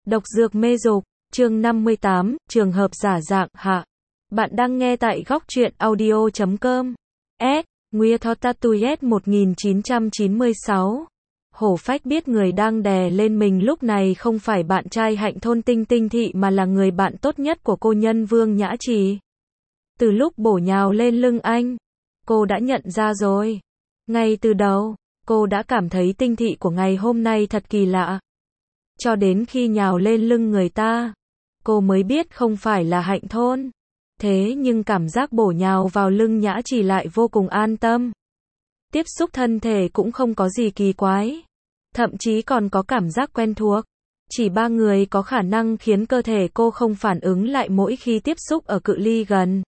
Độc dược mê dục, chương 58, trường hợp giả dạng hạ. Bạn đang nghe tại góc truyện audio.com. S. Nguya Thotatuyet 1996. Hổ phách biết người đang đè lên mình lúc này không phải bạn trai Hạnh Thôn Tinh Tinh Thị mà là người bạn tốt nhất của cô Nhân Vương Nhã Trì. Từ lúc bổ nhào lên lưng anh, cô đã nhận ra rồi. Ngay từ đầu, cô đã cảm thấy Tinh Thị của ngày hôm nay thật kỳ lạ. Cho đến khi nhào lên lưng người ta, cô mới biết không phải là Hạnh Thôn. Thế nhưng cảm giác bổ nhào vào lưng Nhã Trì lại vô cùng an tâm. Tiếp xúc thân thể cũng không có gì kỳ quái. Thậm chí còn có cảm giác quen thuộc. Chỉ ba người có khả năng khiến cơ thể cô không phản ứng lại mỗi khi tiếp xúc ở cự ly gần.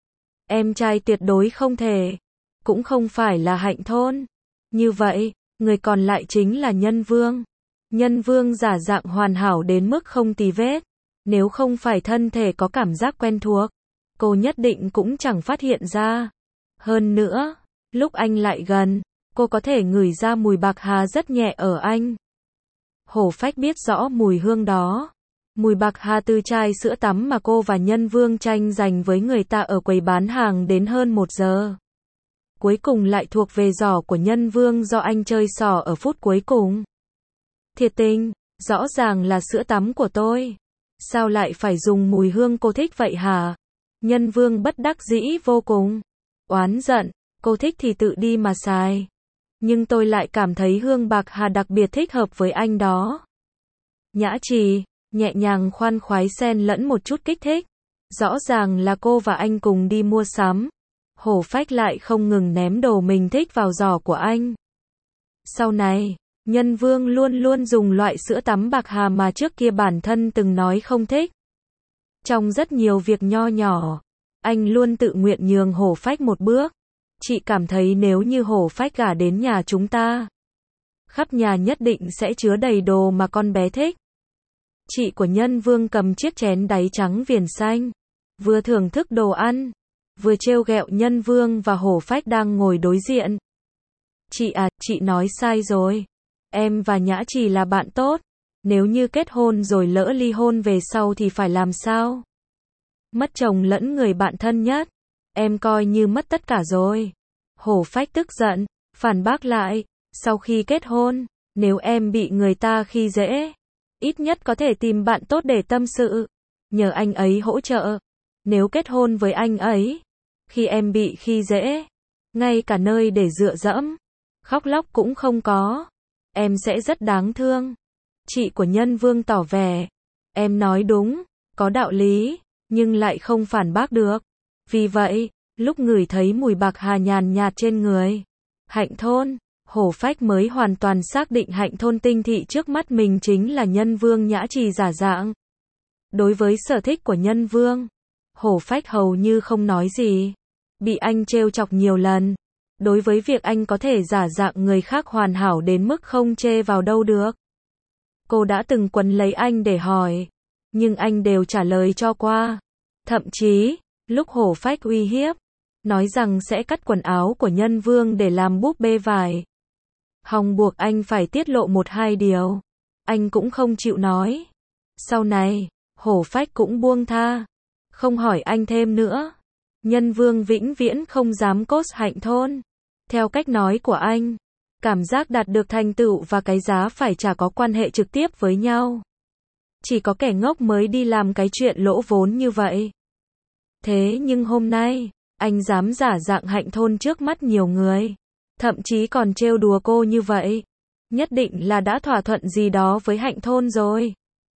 Em trai tuyệt đối không thể. Cũng không phải là Hạnh Thôn. Như vậy, người còn lại chính là Nhân Vương. Nhân Vương giả dạng hoàn hảo đến mức không tì vết. Nếu không phải thân thể có cảm giác quen thuộc, cô nhất định cũng chẳng phát hiện ra. Hơn nữa, lúc anh lại gần, cô có thể ngửi ra mùi bạc hà rất nhẹ ở anh. Hổ phách biết rõ mùi hương đó. Mùi bạc hà từ chai sữa tắm mà cô và Nhân Vương tranh giành với người ta ở quầy bán hàng đến hơn 1 giờ. Cuối cùng lại thuộc về giỏ của Nhân Vương do anh chơi xỏ ở phút cuối cùng. Thiệt tình, rõ ràng là sữa tắm của tôi. Sao lại phải dùng mùi hương cô thích vậy hả? Nhân Vương bất đắc dĩ vô cùng. Oán giận, cô thích thì tự đi mà xài. Nhưng tôi lại cảm thấy hương bạc hà đặc biệt thích hợp với anh đó. Nhã Trì, nhẹ nhàng khoan khoái xen lẫn một chút kích thích. Rõ ràng là cô và anh cùng đi mua sắm. Hổ phách lại không ngừng ném đồ mình thích vào giỏ của anh. Sau này, Nhân Vương luôn luôn dùng loại sữa tắm bạc hà mà trước kia bản thân từng nói không thích. Trong rất nhiều việc nho nhỏ, anh luôn tự nguyện nhường hổ phách một bước. Chị cảm thấy nếu như hổ phách gả đến nhà chúng ta, khắp nhà nhất định sẽ chứa đầy đồ mà con bé thích. Chị của Nhân Vương cầm chiếc chén đáy trắng viền xanh, vừa thưởng thức đồ ăn, vừa trêu ghẹo Nhân Vương và hổ phách đang ngồi đối diện. Chị à, chị nói sai rồi. Em và Nhã Trì là bạn tốt. Nếu như kết hôn rồi lỡ ly hôn về sau thì phải làm sao? Mất chồng lẫn người bạn thân nhất. Em coi như mất tất cả rồi. Hổ phách tức giận, phản bác lại. Sau khi kết hôn, nếu em bị người ta khi dễ, ít nhất có thể tìm bạn tốt để tâm sự. Nhờ anh ấy hỗ trợ. Nếu kết hôn với anh ấy, khi em bị khi dễ, ngay cả nơi để dựa dẫm, khóc lóc cũng không có. Em sẽ rất đáng thương. Chị của Nhân Vương tỏ vẻ. Em nói đúng, có đạo lý, nhưng lại không phản bác được. Vì vậy, lúc ngửi thấy mùi bạc hà nhàn nhạt trên người Hạnh Thôn, hổ phách mới hoàn toàn xác định Hạnh Thôn Tinh Thị trước mắt mình chính là Nhân Vương Nhã Trì giả dạng. Đối với sở thích của Nhân Vương, hổ phách hầu như không nói gì. Bị anh trêu chọc nhiều lần. Đối với việc anh có thể giả dạng người khác hoàn hảo đến mức không chê vào đâu được. Cô đã từng quấn lấy anh để hỏi, nhưng anh đều trả lời cho qua. Thậm chí, lúc hổ phách uy hiếp, nói rằng sẽ cắt quần áo của Nhân Vương để làm búp bê vải. Hòng buộc anh phải tiết lộ 1-2 điều. Anh cũng không chịu nói. Sau này, hổ phách cũng buông tha. Không hỏi anh thêm nữa. Nhân Vương vĩnh viễn không dám cốt Hạnh Thôn. Theo cách nói của anh, cảm giác đạt được thành tựu và cái giá phải trả có quan hệ trực tiếp với nhau. Chỉ có kẻ ngốc mới đi làm cái chuyện lỗ vốn như vậy. Thế nhưng hôm nay, anh dám giả dạng Hạnh Thôn trước mắt nhiều người. Thậm chí còn trêu đùa cô như vậy. Nhất định là đã thỏa thuận gì đó với Hạnh Thôn rồi.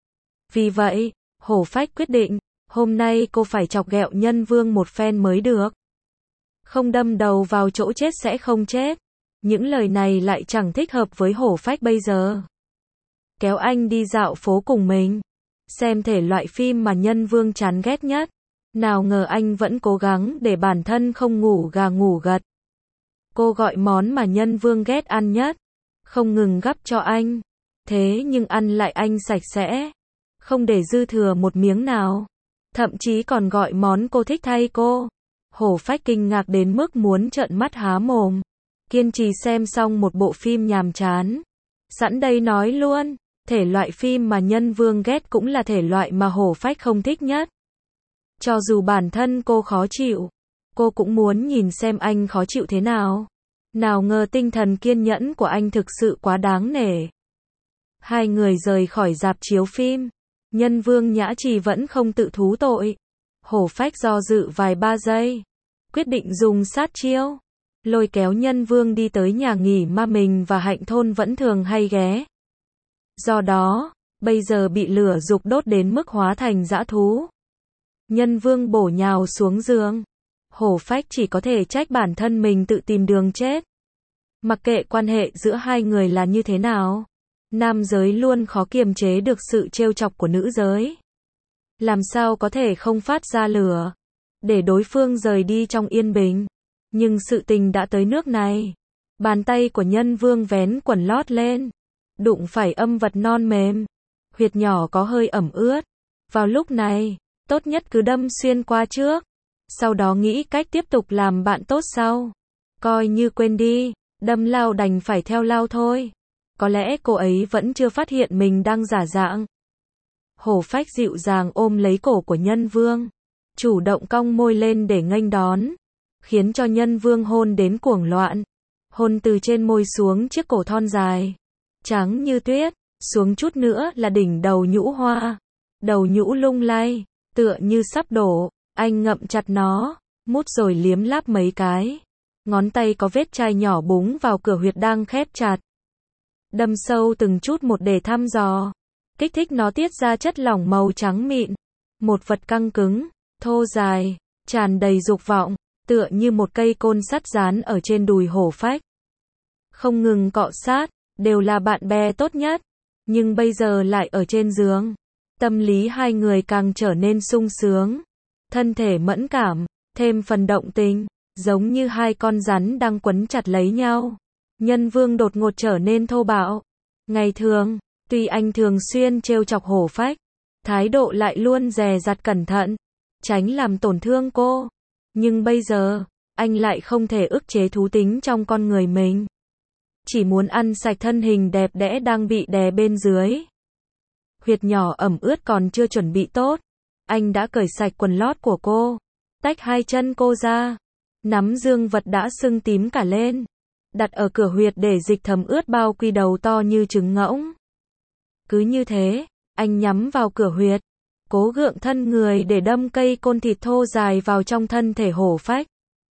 Vì vậy, hổ phách quyết định, hôm nay cô phải chọc ghẹo Nhân Vương một phen mới được. Không đâm đầu vào chỗ chết sẽ không chết. Những lời này lại chẳng thích hợp với hổ phách bây giờ. Kéo anh đi dạo phố cùng mình. Xem thể loại phim mà Nhân Vương chán ghét nhất. Nào ngờ anh vẫn cố gắng để bản thân không ngủ gà ngủ gật. Cô gọi món mà Nhân Vương ghét ăn nhất. Không ngừng gắp cho anh. Thế nhưng ăn lại anh sạch sẽ. Không để dư thừa một miếng nào. Thậm chí còn gọi món cô thích thay cô. Hổ phách kinh ngạc đến mức muốn trợn mắt há mồm. Kiên trì xem xong một bộ phim nhàm chán. Sẵn đây nói luôn, Thể loại phim mà Nhân Vương ghét cũng là thể loại mà Hổ Phách không thích nhất. Cho dù bản thân cô khó chịu, cô cũng muốn nhìn xem anh khó chịu thế nào. Nào ngờ tinh thần kiên nhẫn của anh thực sự quá đáng nể. Hai người rời khỏi rạp chiếu phim. Nhân Vương Nhã Trì vẫn không tự thú tội. Hổ Phách do dự vài ba giây, quyết định dùng sát chiêu, lôi kéo Nhân Vương đi tới nhà nghỉ mà mình và Hạnh Thôn vẫn thường hay ghé. Do đó, bây giờ bị lửa giục đốt đến mức hóa thành dã thú. Nhân Vương bổ nhào xuống giường. Hổ Phách chỉ có thể trách bản thân mình tự tìm đường chết. Mặc kệ quan hệ giữa hai người là như thế nào, nam giới luôn khó kiềm chế được sự trêu chọc của nữ giới. Làm sao có thể không phát ra lửa, để đối phương rời đi trong yên bình. Nhưng sự tình đã tới nước này. Bàn tay của Nhân Vương vén quần lót lên, đụng phải âm vật non mềm. Huyệt nhỏ có hơi ẩm ướt. Vào lúc này, tốt nhất cứ đâm xuyên qua trước. Sau đó nghĩ cách tiếp tục làm bạn tốt sau. Coi như quên đi, đâm lao đành phải theo lao thôi. Có lẽ cô ấy vẫn chưa phát hiện mình đang giả dạng. Hổ Phách dịu dàng ôm lấy cổ của Nhân Vương, chủ động cong môi lên để nghênh đón, khiến cho Nhân Vương hôn đến cuồng loạn. Hôn từ trên môi xuống chiếc cổ thon dài, trắng như tuyết, xuống chút nữa là đỉnh đầu nhũ hoa. Đầu nhũ lung lay, tựa như sắp đổ. Anh ngậm chặt nó, mút rồi liếm láp mấy cái. Ngón tay có vết chai nhỏ búng vào cửa huyệt đang khép chặt. Đâm sâu từng chút một để thăm dò, kích thích nó tiết ra chất lỏng màu trắng mịn. Một vật căng cứng, thô dài, tràn đầy dục vọng, tựa như một cây côn sắt dán ở trên đùi Hổ Phách. Không ngừng cọ sát, đều là bạn bè tốt nhất, nhưng bây giờ lại ở trên giường. Tâm lý hai người càng trở nên sung sướng. Thân thể mẫn cảm, thêm phần động tình, giống như hai con rắn đang quấn chặt lấy nhau. Nhân Vương đột ngột trở nên thô bạo. Ngày thường, tuy anh thường xuyên trêu chọc Hổ Phách, thái độ lại luôn dè dặt cẩn thận, tránh làm tổn thương cô. Nhưng bây giờ, anh lại không thể ức chế thú tính trong con người mình. Chỉ muốn ăn sạch thân hình đẹp đẽ đang bị đè bên dưới. Huyệt nhỏ ẩm ướt còn chưa chuẩn bị tốt. Anh đã cởi sạch quần lót của cô, tách hai chân cô ra, nắm dương vật đã sưng tím cả lên, đặt ở cửa huyệt để dịch thấm ướt bao quy đầu to như trứng ngỗng. Cứ như thế, anh nhắm vào cửa huyệt, cố gượng thân người để đâm cây côn thịt thô dài vào trong thân thể Hổ Phách.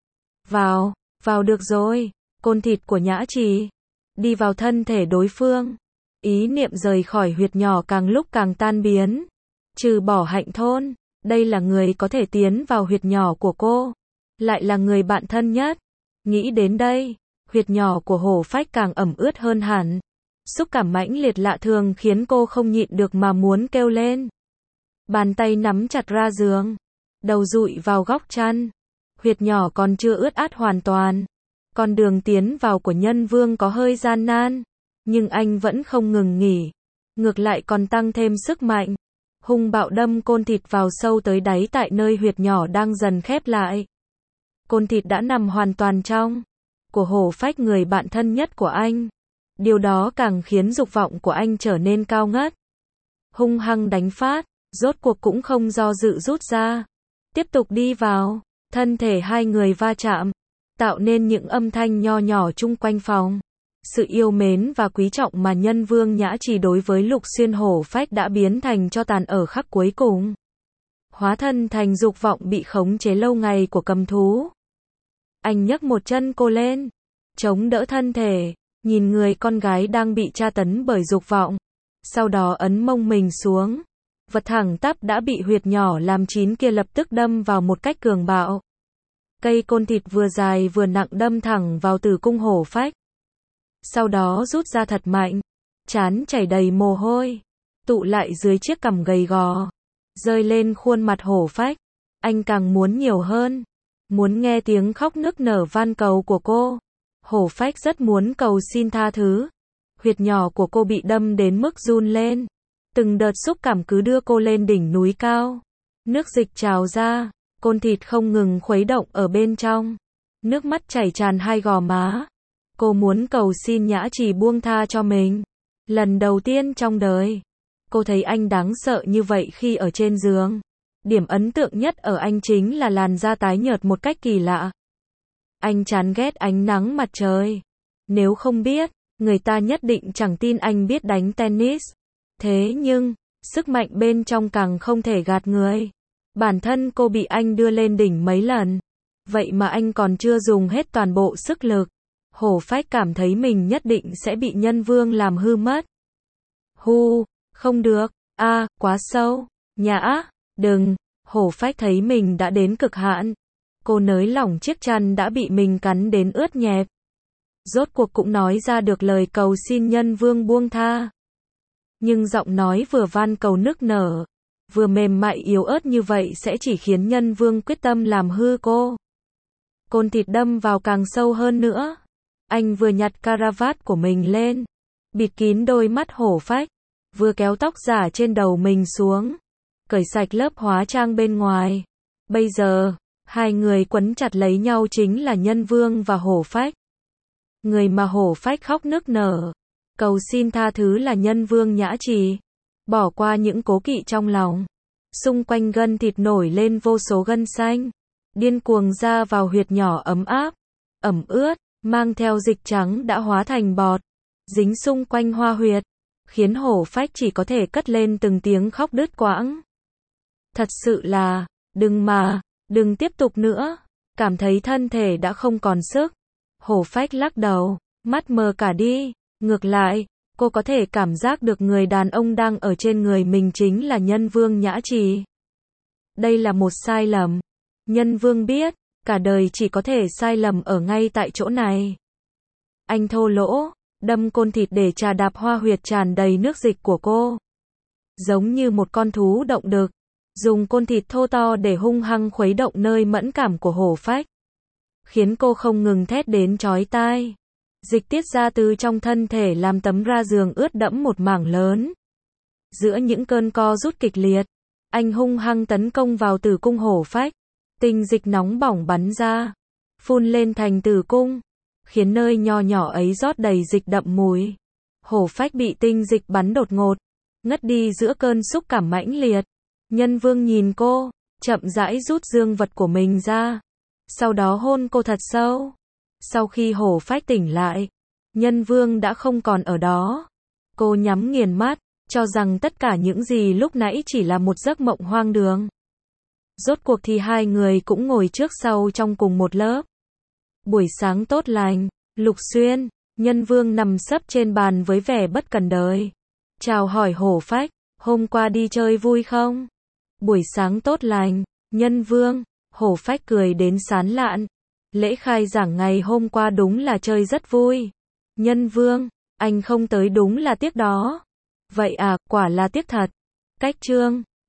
Vào được rồi, côn thịt của Nhã Trì đi vào thân thể đối phương. Ý niệm rời khỏi huyệt nhỏ càng lúc càng tan biến. Trừ bỏ Hạnh Thôn, đây là người có thể tiến vào huyệt nhỏ của cô, lại là người bạn thân nhất. Nghĩ đến đây, huyệt nhỏ của Hổ Phách càng ẩm ướt hơn hẳn. Xúc cảm mãnh liệt lạ thường khiến cô không nhịn được mà muốn kêu lên. Bàn tay nắm chặt ra giường, đầu dụi vào góc chăn. Huyệt nhỏ còn chưa ướt át hoàn toàn. Con đường tiến vào của Nhân Vương có hơi gian nan, nhưng anh vẫn không ngừng nghỉ, ngược lại còn tăng thêm sức mạnh. Hung bạo đâm côn thịt vào sâu tới đáy tại nơi huyệt nhỏ đang dần khép lại. Côn thịt đã nằm hoàn toàn trong của Hổ Phách, người bạn thân nhất của anh. Điều đó càng khiến dục vọng của anh trở nên cao ngất. Hung hăng đánh phát, rốt cuộc cũng không do dự rút ra. Tiếp tục đi vào, thân thể hai người va chạm, tạo nên những âm thanh nho nhỏ chung quanh phòng. Sự yêu mến và quý trọng mà Nhân Vương Nhã Trì đối với Lục Xuyên Hổ Phách đã biến thành tro tàn ở khắc cuối cùng. Hóa thân thành dục vọng bị khống chế lâu ngày của cầm thú. Anh nhấc một chân cô lên, chống đỡ thân thể, nhìn người con gái đang bị tra tấn bởi dục vọng. Sau đó ấn mông mình xuống. Vật thẳng tắp đã bị huyệt nhỏ làm chín kia lập tức đâm vào một cách cường bạo. Cây côn thịt vừa dài vừa nặng đâm thẳng vào tử cung Hổ Phách. Sau đó rút ra thật mạnh, trán chảy đầy mồ hôi, tụ lại dưới chiếc cằm gầy gò, rơi lên khuôn mặt Hổ Phách. Anh càng muốn nhiều hơn, muốn nghe tiếng khóc nức nở van cầu của cô. Hổ Phách rất muốn cầu xin tha thứ. Huyệt nhỏ của cô bị đâm đến mức run lên. Từng đợt xúc cảm cứ đưa cô lên đỉnh núi cao. Nước dịch trào ra, côn thịt không ngừng khuấy động ở bên trong. Nước mắt chảy tràn hai gò má. Cô muốn cầu xin Nhã Trì buông tha cho mình. Lần đầu tiên trong đời, cô thấy anh đáng sợ như vậy khi ở trên giường. Điểm ấn tượng nhất ở anh chính là làn da tái nhợt một cách kỳ lạ. Anh chán ghét ánh nắng mặt trời. Nếu không biết, người ta nhất định chẳng tin anh biết đánh tennis. Thế nhưng, sức mạnh bên trong càng không thể gạt người. Bản thân cô bị anh đưa lên đỉnh mấy lần. Vậy mà anh còn chưa dùng hết toàn bộ sức lực. Hổ phách cảm thấy mình nhất định sẽ bị Nhân Vương làm hư mất. Không được, quá sâu. Nhã, đừng. Hổ phách thấy mình đã đến cực hạn. Cô nới lỏng chiếc chăn đã bị mình cắn đến ướt nhẹp. Rốt cuộc cũng nói ra được lời cầu xin Nhân Vương buông tha. Nhưng giọng nói vừa van cầu nức nở, vừa mềm mại yếu ớt như vậy sẽ chỉ khiến Nhân Vương quyết tâm làm hư cô. Côn thịt đâm vào càng sâu hơn nữa. Anh vừa nhặt caravat của mình lên, bịt kín đôi mắt hổ phách, vừa kéo tóc giả trên đầu mình xuống, cởi sạch lớp hóa trang bên ngoài. Bây giờ, hai người quấn chặt lấy nhau chính là Nhân Vương và hổ phách. Người mà hổ phách khóc nức nở, cầu xin tha thứ là Nhân Vương Nhã Trì. Bỏ qua những cố kỵ trong lòng. Xung quanh gân thịt nổi lên vô số gân xanh. Điên cuồng ra vào huyệt nhỏ ấm áp, ẩm ướt, mang theo dịch trắng đã hóa thành bọt, dính xung quanh hoa huyệt, khiến hổ phách chỉ có thể cất lên từng tiếng khóc đứt quãng. Thật sự là, đừng tiếp tục nữa. Cảm thấy thân thể đã không còn sức. Hổ phách lắc đầu, mắt mờ cả đi. Ngược lại, cô có thể cảm giác được người đàn ông đang ở trên người mình chính là Nhân Vương Nhã Trì. Đây là một sai lầm. Nhân Vương biết, cả đời chỉ có thể sai lầm ở ngay tại chỗ này. Anh thô lỗ, đâm côn thịt để trà đạp hoa huyệt tràn đầy nước dịch của cô. Giống như một con thú động đực, dùng côn thịt thô to để hung hăng khuấy động nơi mẫn cảm của hổ phách. Khiến cô không ngừng thét đến chói tai. Dịch tiết ra từ trong thân thể làm tấm ra giường ướt đẫm một mảng lớn. Giữa những cơn co rút kịch liệt, anh hung hăng tấn công vào tử cung hổ phách. Tinh dịch nóng bỏng bắn ra, phun lên thành tử cung, khiến nơi nho nhỏ ấy rót đầy dịch đậm mùi. Hổ phách bị tinh dịch bắn đột ngột, ngất đi giữa cơn xúc cảm mãnh liệt. Nhân Vương nhìn cô, chậm rãi rút dương vật của mình ra, sau đó hôn cô thật sâu. Sau khi hổ phách tỉnh lại, Nhân Vương đã không còn ở đó. Cô nhắm nghiền mắt, cho rằng tất cả những gì lúc nãy chỉ là một giấc mộng hoang đường. Rốt cuộc thì hai người cũng ngồi trước sau trong cùng một lớp. Buổi sáng tốt lành, Lục Xuyên. Nhân Vương nằm sấp trên bàn với vẻ bất cần đời. Chào hỏi hổ phách, hôm qua đi chơi vui không? Buổi sáng tốt lành, Nhân Vương. Hổ phách cười đến sán lạn. Lễ khai giảng ngày hôm qua đúng là chơi rất vui. Nhân Vương, anh không tới đúng là tiếc đó. Vậy à, quả là tiếc thật. Cách chương